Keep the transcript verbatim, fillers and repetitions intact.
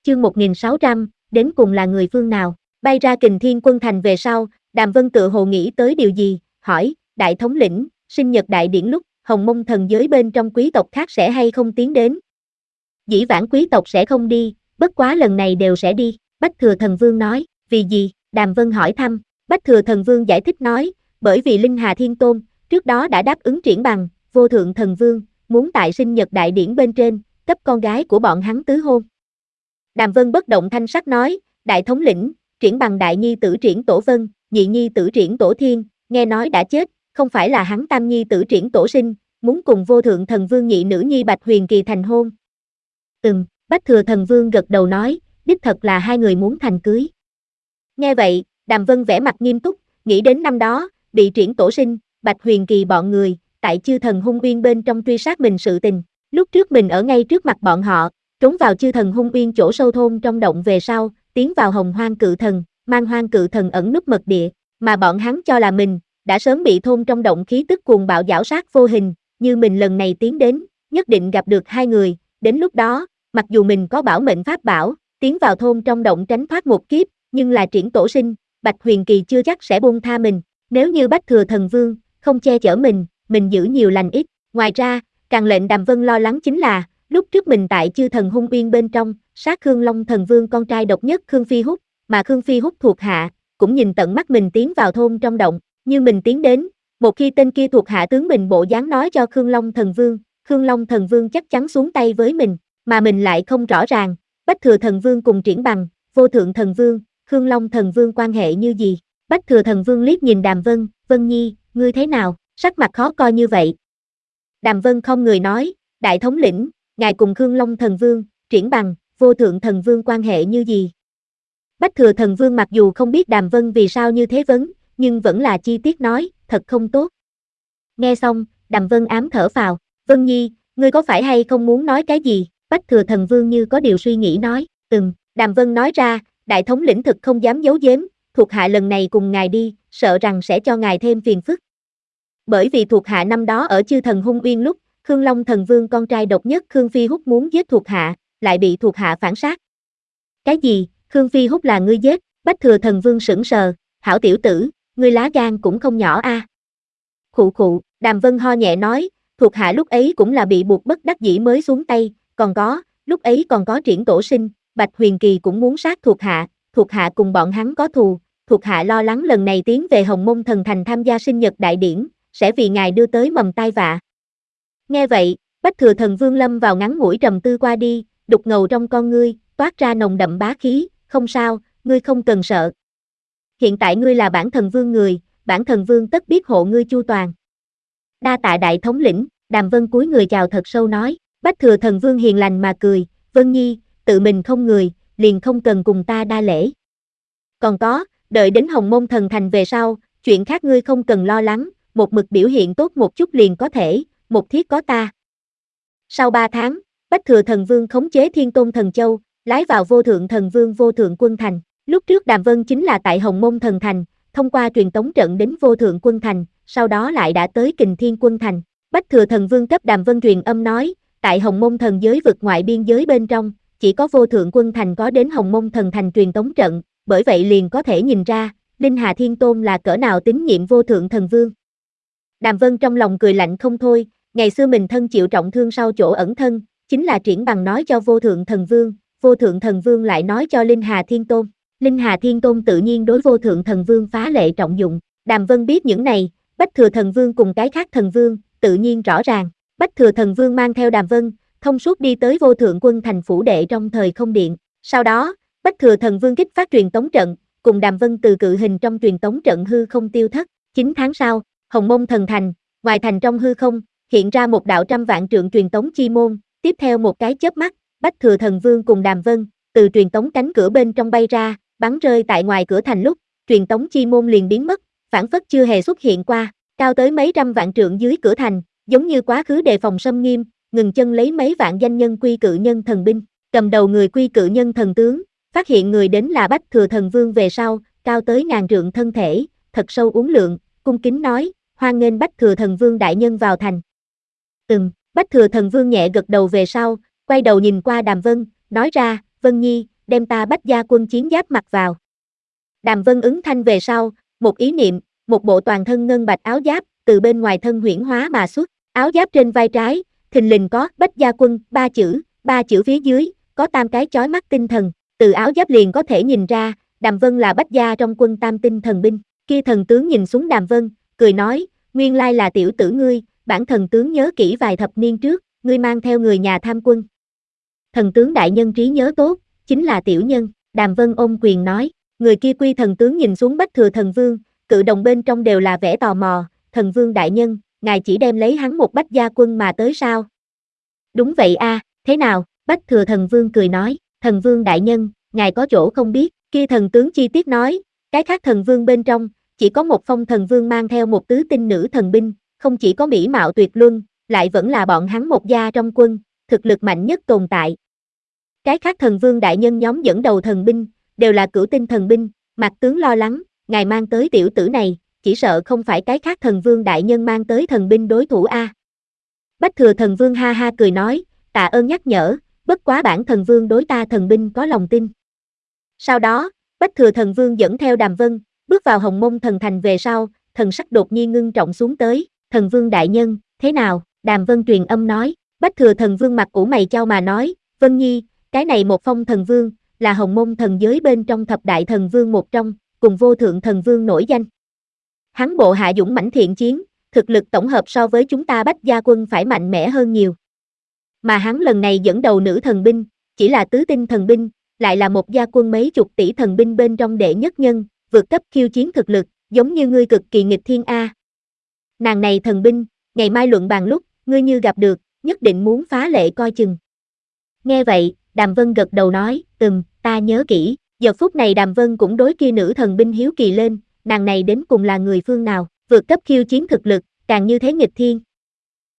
chương một nghìn sáu trăm, đến cùng là người phương nào? Bay ra Kình Thiên Quân Thành về sau, Đàm Vân tự hồ nghĩ tới điều gì, hỏi, đại thống lĩnh, sinh nhật đại điển lúc, Hồng Mông thần giới bên trong quý tộc khác sẽ hay không tiến đến? Dĩ vãng quý tộc sẽ không đi, bất quá lần này đều sẽ đi, Bách Thừa Thần Vương nói, vì gì? Đàm Vân hỏi thăm, Bách Thừa Thần Vương giải thích nói, bởi vì Linh Hà Thiên Tôn, trước đó đã đáp ứng Triển Bằng, Vô Thượng Thần Vương, muốn tại sinh nhật đại điển bên trên, cấp con gái của bọn hắn tứ hôn. Đàm Vân bất động thanh sắc nói, đại thống lĩnh, Triển Bằng đại nhi tử Triển Tổ Vân, nhị nhi tử Triển Tổ Thiên, nghe nói đã chết, không phải là hắn tam nhi tử Triển Tổ Sinh, muốn cùng Vô Thượng Thần Vương nhị nữ nhi Bạch Huyền Kỳ thành hôn. Ừm, Bách Thừa Thần Vương gật đầu nói, đích thật là hai người muốn thành cưới. Nghe vậy, Đàm Vân vẻ mặt nghiêm túc, nghĩ đến năm đó, bị Triển Tổ Sinh, Bạch Huyền Kỳ bọn người, tại Chư Thần Hung Uyên bên trong truy sát mình sự tình, lúc trước mình ở ngay trước mặt bọn họ, trốn vào Chư Thần Hung Uyên chỗ sâu thôn trong động về sau, tiến vào Hồng Hoang Cự Thần, mang Hoang Cự Thần ẩn núp mật địa, mà bọn hắn cho là mình, đã sớm bị thôn trong động khí tức cuồng bạo giảo sát vô hình, như mình lần này tiến đến, nhất định gặp được hai người, đến lúc đó, mặc dù mình có bảo mệnh pháp bảo, tiến vào thôn trong động tránh thoát một kiếp, nhưng là Triển Tổ Sinh, Bạch Huyền Kỳ chưa chắc sẽ buông tha mình, nếu như Bách Thừa Thần Vương, không che chở mình, mình giữ nhiều lành ít, ngoài ra, càng lệnh Đàm Vân lo lắng chính là, lúc trước mình tại Chư Thần Hung Uyên bên trong, sát Khương Long Thần Vương con trai độc nhất Khương Phi Húc, mà Khương Phi Húc thuộc hạ, cũng nhìn tận mắt mình tiến vào thôn trong động, như mình tiến đến, một khi tên kia thuộc hạ tướng mình bộ dáng nói cho Khương Long Thần Vương, Khương Long Thần Vương chắc chắn xuống tay với mình, mà mình lại không rõ ràng, Bách Thừa Thần Vương cùng Triển Bằng, Vô Thượng Thần Vương, Khương Long Thần Vương quan hệ như gì? Bách Thừa Thần Vương liếc nhìn Đàm Vân, Vân Nhi, ngươi thế nào, sắc mặt khó coi như vậy. Đàm Vân không người nói, đại thống lĩnh, ngài cùng Khương Long Thần Vương, Triển Bằng, Vô Thượng Thần Vương quan hệ như gì? Bách Thừa Thần Vương mặc dù không biết Đàm Vân vì sao như thế vấn, nhưng vẫn là chi tiết nói, thật không tốt. Nghe xong, Đàm Vân ám thở phào, Vân Nhi, ngươi có phải hay không muốn nói cái gì? Bách Thừa Thần Vương như có điều suy nghĩ nói, ừm, Đàm Vân nói ra, đại thống lĩnh thực không dám giấu giếm, thuộc hạ lần này cùng ngài đi, sợ rằng sẽ cho ngài thêm phiền phức. Bởi vì thuộc hạ năm đó ở Chư Thần Hung Uyên lúc, Khương Long Thần Vương con trai độc nhất Khương Phi Húc muốn giết thuộc hạ, lại bị thuộc hạ phản sát. Cái gì, Khương Phi Húc là ngươi giết? Bách Thừa Thần Vương sững sờ, hảo tiểu tử, ngươi lá gan cũng không nhỏ a. À. Khụ khụ, Đàm Vân ho nhẹ nói, thuộc hạ lúc ấy cũng là bị buộc bất đắc dĩ mới xuống tay, còn có, lúc ấy còn có Triển Tổ Sinh, Bạch Huyền Kỳ cũng muốn sát thuộc hạ, thuộc hạ cùng bọn hắn có thù, thuộc hạ lo lắng lần này tiến về Hồng Mông Thần Thành tham gia sinh nhật đại điển, sẽ vì ngài đưa tới mầm tai vạ. Nghe vậy, Bách Thừa Thần Vương lâm vào ngắn ngủi trầm tư qua đi, đục ngầu trong con ngươi, toát ra nồng đậm bá khí, không sao, ngươi không cần sợ. Hiện tại ngươi là bản thần vương người, bản thần vương tất biết hộ ngươi chu toàn. Đa tạ đại thống lĩnh, Đàm Vân cúi người chào thật sâu nói, Bách Thừa Thần Vương hiền lành mà cười, Vân Nhi, tự mình không người, liền không cần cùng ta đa lễ. Còn có, đợi đến Hồng Mông Thần Thành về sau, chuyện khác ngươi không cần lo lắng, một mực biểu hiện tốt một chút liền có thể, một thiết có ta. Sau ba tháng, Bách Thừa Thần Vương khống chế Thiên Tôn Thần Châu, lái vào Vô Thượng Thần Vương Vô Thượng Quân Thành. Lúc trước Đàm Vân chính là tại Hồng Mông Thần Thành, thông qua truyền tống trận đến Vô Thượng Quân Thành, sau đó lại đã tới Kình Thiên Quân Thành. Bách Thừa Thần Vương cấp Đàm Vân truyền âm nói, tại Hồng Mông Thần giới vực ngoại biên giới bên trong, chỉ có Vô Thượng Quân Thành có đến Hồng Mông Thần Thành truyền tống trận, bởi vậy liền có thể nhìn ra, Linh Hà Thiên Tôn là cỡ nào tín nhiệm Vô Thượng Thần Vương. Đàm Vân trong lòng cười lạnh không thôi, ngày xưa mình thân chịu trọng thương sau chỗ ẩn thân, chính là Triển Bằng nói cho Vô Thượng Thần Vương, Vô Thượng Thần Vương lại nói cho Linh Hà Thiên Tôn. Linh Hà Thiên Tôn tự nhiên đối Vô Thượng Thần Vương phá lệ trọng dụng. Đàm Vân biết những này, Bách Thừa Thần Vương cùng cái khác thần vương, tự nhiên rõ ràng. Bách Thừa Thần Vương mang theo Đàm Vân, thông suốt đi tới Vô Thượng Quân Thành phủ đệ trong thời không điện. Sau đó, Bách Thừa Thần Vương kích phát truyền tống trận, cùng Đàm Vân từ cự hình trong truyền tống trận hư không tiêu thất. chín tháng sau, Hồng Mông Thần Thành, ngoài thành trong hư không, hiện ra một đạo trăm vạn trượng truyền tống chi môn, tiếp theo một cái chớp mắt, Bách Thừa Thần Vương cùng Đàm Vân, từ truyền tống cánh cửa bên trong bay ra, bắn rơi tại ngoài cửa thành lúc, truyền tống chi môn liền biến mất, phản phất chưa hề xuất hiện qua, cao tới mấy trăm vạn trượng dưới cửa thành, giống như quá khứ đề phòng xâm nghiêm, ngừng chân lấy mấy vạn danh nhân quy cự nhân thần binh, cầm đầu người quy cự nhân thần tướng, phát hiện người đến là Bách Thừa Thần Vương về sau, cao tới ngàn trượng thân thể, thật sâu uốn lượn, cung kính nói, hoan nghênh Bách Thừa Thần Vương đại nhân vào thành. Ừm, Bách Thừa Thần Vương nhẹ gật đầu về sau, quay đầu nhìn qua Đàm Vân, nói ra, Vân Nhi, đem ta Bách Gia quân chiến giáp mặc vào. Đàm Vân ứng thanh về sau, một ý niệm, một bộ toàn thân ngân bạch áo giáp, từ bên ngoài thân huyễn hóa mà xuất, áo giáp trên vai trái, thình lình có Bách Gia quân, ba chữ, ba chữ phía dưới, có tam cái chói mắt tinh thần, từ áo giáp liền có thể nhìn ra, Đàm Vân là Bách Gia trong quân tam tinh thần binh, kia thần tướng nhìn xuống Đàm Vân, cười nói, nguyên lai là tiểu tử ngươi, bản thần tướng nhớ kỹ vài thập niên trước, ngươi mang theo người nhà tham quân. Thần tướng đại nhân trí nhớ tốt, chính là tiểu nhân, Đàm Vân ôm quyền nói, người kia quy thần tướng nhìn xuống Bách Thừa Thần Vương, cự đồng bên trong đều là vẻ tò mò, thần vương đại nhân, ngài chỉ đem lấy hắn một Bách Gia quân mà tới sao? Đúng vậy a, à, thế nào? Bách Thừa Thần Vương cười nói, thần vương đại nhân, ngài có chỗ không biết, kia thần tướng chi tiết nói, cái khác thần vương bên trong, chỉ có một phong thần vương mang theo một tứ tinh nữ thần binh, không chỉ có mỹ mạo tuyệt luân, lại vẫn là bọn hắn một gia trong quân, thực lực mạnh nhất tồn tại. Cái khác thần vương đại nhân nhóm dẫn đầu thần binh, đều là cửu tinh thần binh, Mạc tướng lo lắng, ngài mang tới tiểu tử này, chỉ sợ không phải cái khác thần vương đại nhân mang tới thần binh đối thủ a. Bách Thừa Thần Vương ha ha cười nói, tạ ơn nhắc nhở, bất quá bản thần vương đối ta thần binh có lòng tin. Sau đó, Bách Thừa Thần Vương dẫn theo Đàm Vân, bước vào Hồng Mông Thần Thành về sau, thần sắc đột nhiên ngưng trọng xuống tới, thần vương đại nhân, thế nào? Đàm Vân truyền âm nói, Bách Thừa Thần Vương mặt ủ mày chau mà nói, Vân Nhi, cái này một phong thần vương, là Hồng Mông thần giới bên trong thập đại thần vương một trong, cùng vô thượng thần vương nổi danh. Hắn bộ hạ dũng mãnh thiện chiến, thực lực tổng hợp so với chúng ta Bách Gia quân phải mạnh mẽ hơn nhiều. Mà hắn lần này dẫn đầu nữ thần binh, chỉ là tứ tinh thần binh, lại là một gia quân mấy chục tỷ thần binh bên trong đệ nhất nhân, vượt cấp khiêu chiến thực lực, giống như ngươi cực kỳ nghịch thiên a. Nàng này thần binh, ngày mai luận bàn lúc, ngươi như gặp được, nhất định muốn phá lệ coi chừng. Nghe vậy, Đàm Vân gật đầu nói, ừm, ta nhớ kỹ, giờ phút này Đàm Vân cũng đối kia nữ thần binh hiếu kỳ lên, nàng này đến cùng là người phương nào, vượt cấp khiêu chiến thực lực, càng như thế nghịch thiên.